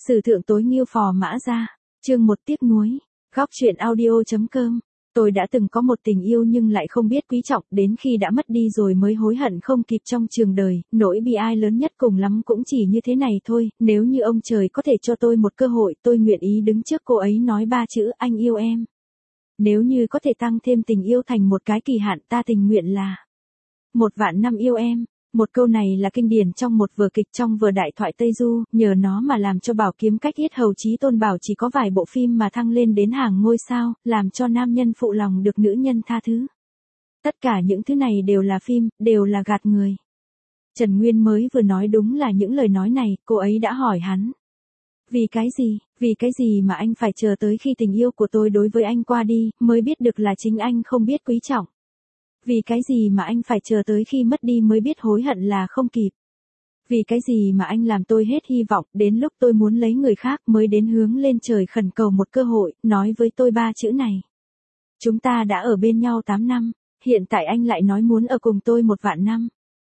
Sử thượng tối nghiêu phò mã ra. Chương 1 tiếc nuối. Góc truyện audio.com. Tôi đã từng có một tình yêu nhưng lại không biết quý trọng, đến khi đã mất đi rồi mới hối hận không kịp trong trường đời, nỗi bi ai lớn nhất cùng lắm cũng chỉ như thế này thôi, nếu như ông trời có thể cho tôi một cơ hội, tôi nguyện ý đứng trước cô ấy nói 3 chữ anh yêu em. Nếu như có thể tăng thêm tình yêu thành một cái kỳ hạn, ta tình nguyện là 1.000.000 năm yêu em. Một câu này là kinh điển trong một vở kịch trong vở Đại thoại Tây Du, nhờ nó mà làm cho Bảo Kiếm Cách Yết Hầu Chí Tôn Bảo chỉ có vài bộ phim mà thăng lên đến hàng ngôi sao, làm cho nam nhân phụ lòng được nữ nhân tha thứ. Tất cả những thứ này đều là phim, đều là gạt người. Trần Nguyên mới vừa nói đúng là những lời nói này, cô ấy đã hỏi hắn. Vì cái gì mà anh phải chờ tới khi tình yêu của tôi đối với anh qua đi, mới biết được là chính anh không biết quý trọng. Vì cái gì mà anh phải chờ tới khi mất đi mới biết hối hận là không kịp. Vì cái gì mà anh làm tôi hết hy vọng, đến lúc tôi muốn lấy người khác mới đến hướng lên trời khẩn cầu một cơ hội, nói với tôi 3 chữ này. Chúng ta đã ở bên nhau 8 năm, hiện tại anh lại nói muốn ở cùng tôi 1.000.000 năm.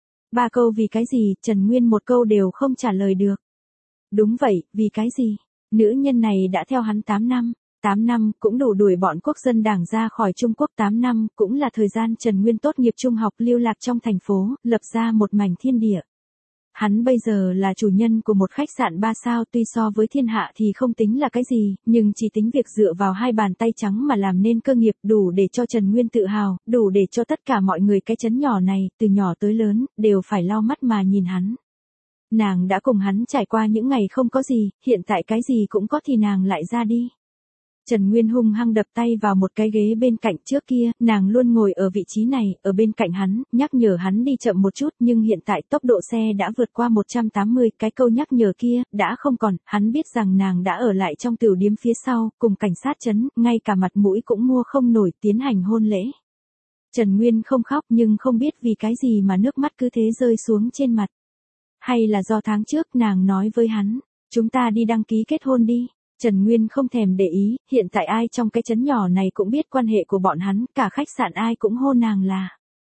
3 câu vì cái gì, Trần Nguyên một câu đều không trả lời được. Đúng vậy, vì cái gì? Nữ nhân này đã theo hắn 8 năm. 8 năm cũng đủ đuổi bọn quốc dân đảng ra khỏi Trung Quốc. 8 năm cũng là thời gian Trần Nguyên tốt nghiệp trung học lưu lạc trong thành phố, lập ra một mảnh thiên địa. Hắn bây giờ là chủ nhân của một khách sạn 3 sao, tuy so với thiên hạ thì không tính là cái gì, nhưng chỉ tính việc dựa vào 2 bàn tay trắng mà làm nên cơ nghiệp đủ để cho Trần Nguyên tự hào, đủ để cho tất cả mọi người cái trấn nhỏ này, từ nhỏ tới lớn, đều phải lau mắt mà nhìn hắn. Nàng đã cùng hắn trải qua những ngày không có gì, hiện tại cái gì cũng có thì nàng lại ra đi. Trần Nguyên hung hăng đập tay vào một cái ghế bên cạnh, trước kia, nàng luôn ngồi ở vị trí này, ở bên cạnh hắn, nhắc nhở hắn đi chậm một chút, nhưng hiện tại tốc độ xe đã vượt qua 180, cái câu nhắc nhở kia, đã không còn, hắn biết rằng nàng đã ở lại trong tửu điếm phía sau, cùng cảnh sát trấn, ngay cả mặt mũi cũng mua không nổi, tiến hành hôn lễ. Trần Nguyên không khóc nhưng không biết vì cái gì mà nước mắt cứ thế rơi xuống trên mặt. Hay là do tháng trước nàng nói với hắn, chúng ta đi đăng ký kết hôn đi. Trần Nguyên không thèm để ý, hiện tại ai trong cái trấn nhỏ này cũng biết quan hệ của bọn hắn, cả khách sạn ai cũng hô nàng là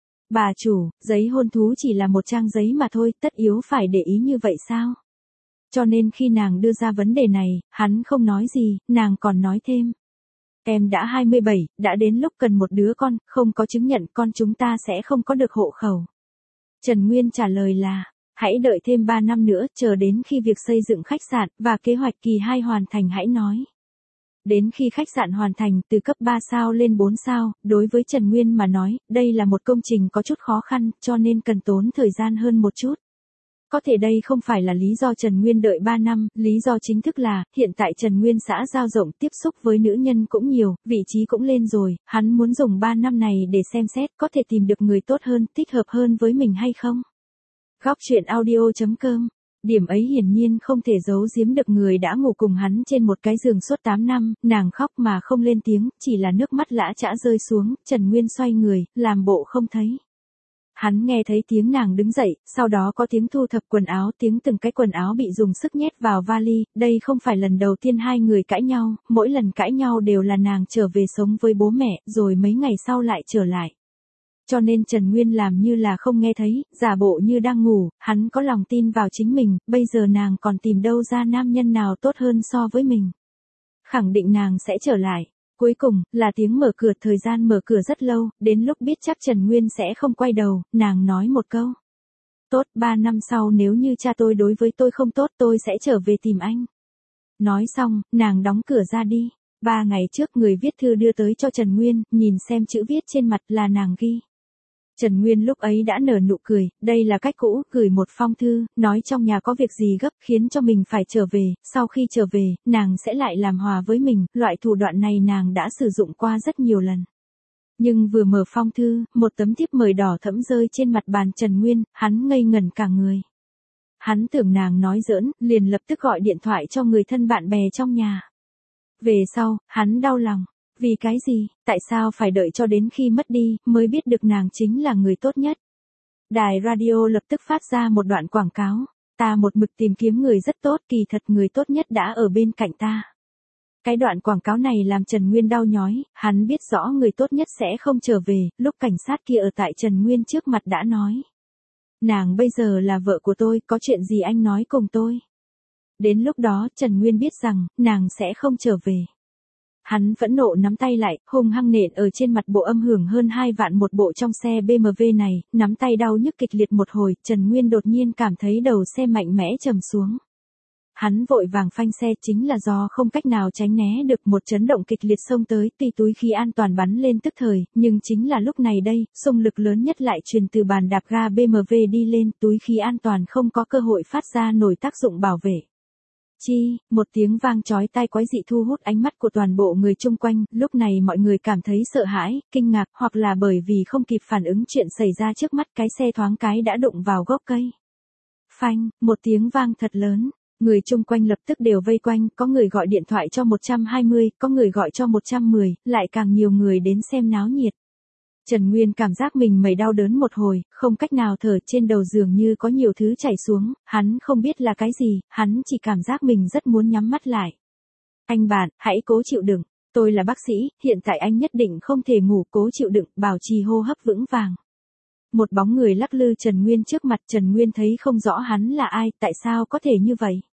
bà chủ, giấy hôn thú chỉ là một trang giấy mà thôi, tất yếu phải để ý như vậy sao? Cho nên khi nàng đưa ra vấn đề này, hắn không nói gì, nàng còn nói thêm. Em đã 27, đã đến lúc cần một đứa con, không có chứng nhận con chúng ta sẽ không có được hộ khẩu. Trần Nguyên trả lời là, hãy đợi thêm 3 năm nữa, chờ đến khi việc xây dựng khách sạn và kế hoạch kỳ 2 hoàn thành hãy nói. Đến khi khách sạn hoàn thành từ cấp 3 sao lên 4 sao, đối với Trần Nguyên mà nói, đây là một công trình có chút khó khăn, cho nên cần tốn thời gian hơn một chút. Có thể đây không phải là lý do Trần Nguyên đợi 3 năm, lý do chính thức là, hiện tại Trần Nguyên xã giao rộng, tiếp xúc với nữ nhân cũng nhiều, vị trí cũng lên rồi, hắn muốn dùng 3 năm này để xem xét có thể tìm được người tốt hơn, thích hợp hơn với mình hay không. Góc truyện audio.com. Điểm ấy hiển nhiên không thể giấu giếm được người đã ngủ cùng hắn trên một cái giường suốt 8 năm, nàng khóc mà không lên tiếng, chỉ là nước mắt lã chã rơi xuống, Trần Nguyên xoay người, làm bộ không thấy. Hắn nghe thấy tiếng nàng đứng dậy, sau đó có tiếng thu thập quần áo, tiếng từng cái quần áo bị dùng sức nhét vào vali, đây không phải lần đầu tiên hai người cãi nhau, mỗi lần cãi nhau đều là nàng trở về sống với bố mẹ, rồi mấy ngày sau lại trở lại. Cho nên Trần Nguyên làm như là không nghe thấy, giả bộ như đang ngủ, hắn có lòng tin vào chính mình, bây giờ nàng còn tìm đâu ra nam nhân nào tốt hơn so với mình. Khẳng định nàng sẽ trở lại. Cuối cùng, là tiếng mở cửa, thời gian mở cửa rất lâu, đến lúc biết chắc Trần Nguyên sẽ không quay đầu, nàng nói một câu. Tốt, 3 năm sau nếu như cha tôi đối với tôi không tốt tôi sẽ trở về tìm anh. Nói xong, nàng đóng cửa ra đi. 3 ngày trước người viết thư đưa tới cho Trần Nguyên, nhìn xem chữ viết trên mặt là nàng ghi. Trần Nguyên lúc ấy đã nở nụ cười, đây là cách cũ, gửi một phong thư, nói trong nhà có việc gì gấp khiến cho mình phải trở về, sau khi trở về, nàng sẽ lại làm hòa với mình, loại thủ đoạn này nàng đã sử dụng qua rất nhiều lần. Nhưng vừa mở phong thư, một tấm thiếp mời đỏ thẫm rơi trên mặt bàn Trần Nguyên, hắn ngây ngẩn cả người. Hắn tưởng nàng nói giỡn, liền lập tức gọi điện thoại cho người thân bạn bè trong nhà. Về sau, hắn đau lòng. Vì cái gì, tại sao phải đợi cho đến khi mất đi, mới biết được nàng chính là người tốt nhất. Đài radio lập tức phát ra một đoạn quảng cáo. Ta một mực tìm kiếm người rất tốt, kỳ thật người tốt nhất đã ở bên cạnh ta. Cái đoạn quảng cáo này làm Trần Nguyên đau nhói, hắn biết rõ người tốt nhất sẽ không trở về, lúc cảnh sát kia ở tại Trần Nguyên trước mặt đã nói. Nàng bây giờ là vợ của tôi, có chuyện gì anh nói cùng tôi. Đến lúc đó Trần Nguyên biết rằng, nàng sẽ không trở về. Hắn phẫn nộ nắm tay lại, hung hăng nện ở trên mặt bộ âm hưởng hơn 2 vạn một bộ trong xe BMW này, nắm tay đau nhức kịch liệt một hồi, Trần Nguyên đột nhiên cảm thấy đầu xe mạnh mẽ trầm xuống. Hắn vội vàng phanh xe chính là do không cách nào tránh né được một chấn động kịch liệt xông tới, tuy túi khí an toàn bắn lên tức thời, nhưng chính là lúc này đây, xung lực lớn nhất lại truyền từ bàn đạp ga BMW đi lên, túi khí an toàn không có cơ hội phát ra nổi tác dụng bảo vệ. Chi, một tiếng vang chói tai quái dị thu hút ánh mắt của toàn bộ người chung quanh, lúc này mọi người cảm thấy sợ hãi, kinh ngạc, hoặc là bởi vì không kịp phản ứng chuyện xảy ra trước mắt, cái xe thoáng cái đã đụng vào gốc cây. Phanh, một tiếng vang thật lớn. Người chung quanh lập tức đều vây quanh, có người gọi điện thoại cho 120, có người gọi cho 110, lại càng nhiều người đến xem náo nhiệt. Trần Nguyên cảm giác mình mẩy đau đớn một hồi, không cách nào thở, trên đầu giường như có nhiều thứ chảy xuống, hắn không biết là cái gì, hắn chỉ cảm giác mình rất muốn nhắm mắt lại. Anh bạn, hãy cố chịu đựng, tôi là bác sĩ, hiện tại anh nhất định không thể ngủ, cố chịu đựng, bảo trì hô hấp vững vàng. Một bóng người lắc lư Trần Nguyên trước mặt, Trần Nguyên thấy không rõ hắn là ai, tại sao có thể như vậy.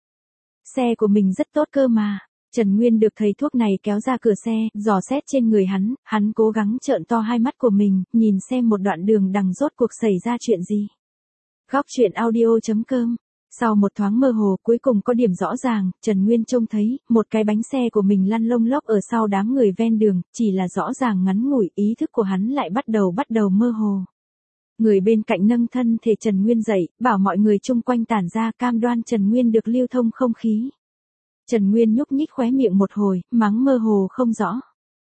Xe của mình rất tốt cơ mà. Trần Nguyên được thầy thuốc này kéo ra cửa xe, dò xét trên người hắn cố gắng trợn to hai mắt của mình, nhìn xem một đoạn đường đằng rốt cuộc xảy ra chuyện gì. Góc truyện audio.com. Sau một thoáng mơ hồ, cuối cùng có điểm rõ ràng, Trần Nguyên trông thấy, một cái bánh xe của mình lăn lông lốc ở sau đám người ven đường, chỉ là rõ ràng ngắn ngủi, ý thức của hắn lại bắt đầu mơ hồ. Người bên cạnh nâng thân thể Trần Nguyên dậy, bảo mọi người chung quanh tản ra, cam đoan Trần Nguyên được lưu thông không khí. Trần Nguyên nhúc nhích khóe miệng một hồi, mắng mơ hồ không rõ.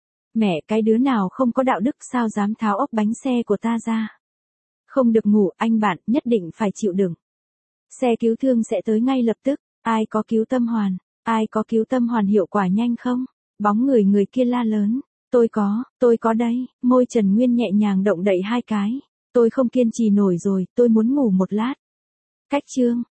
Mẹ, cái đứa nào không có đạo đức sao dám tháo ốc bánh xe của ta ra. Không được ngủ, anh bạn, nhất định phải chịu đựng. Xe cứu thương sẽ tới ngay lập tức, ai có cứu tâm hoàn, ai có cứu tâm hoàn hiệu quả nhanh không? Bóng người kia la lớn, tôi có đây, môi Trần Nguyên nhẹ nhàng động đậy hai cái. Tôi không kiên trì nổi rồi, tôi muốn ngủ một lát. Cách chương.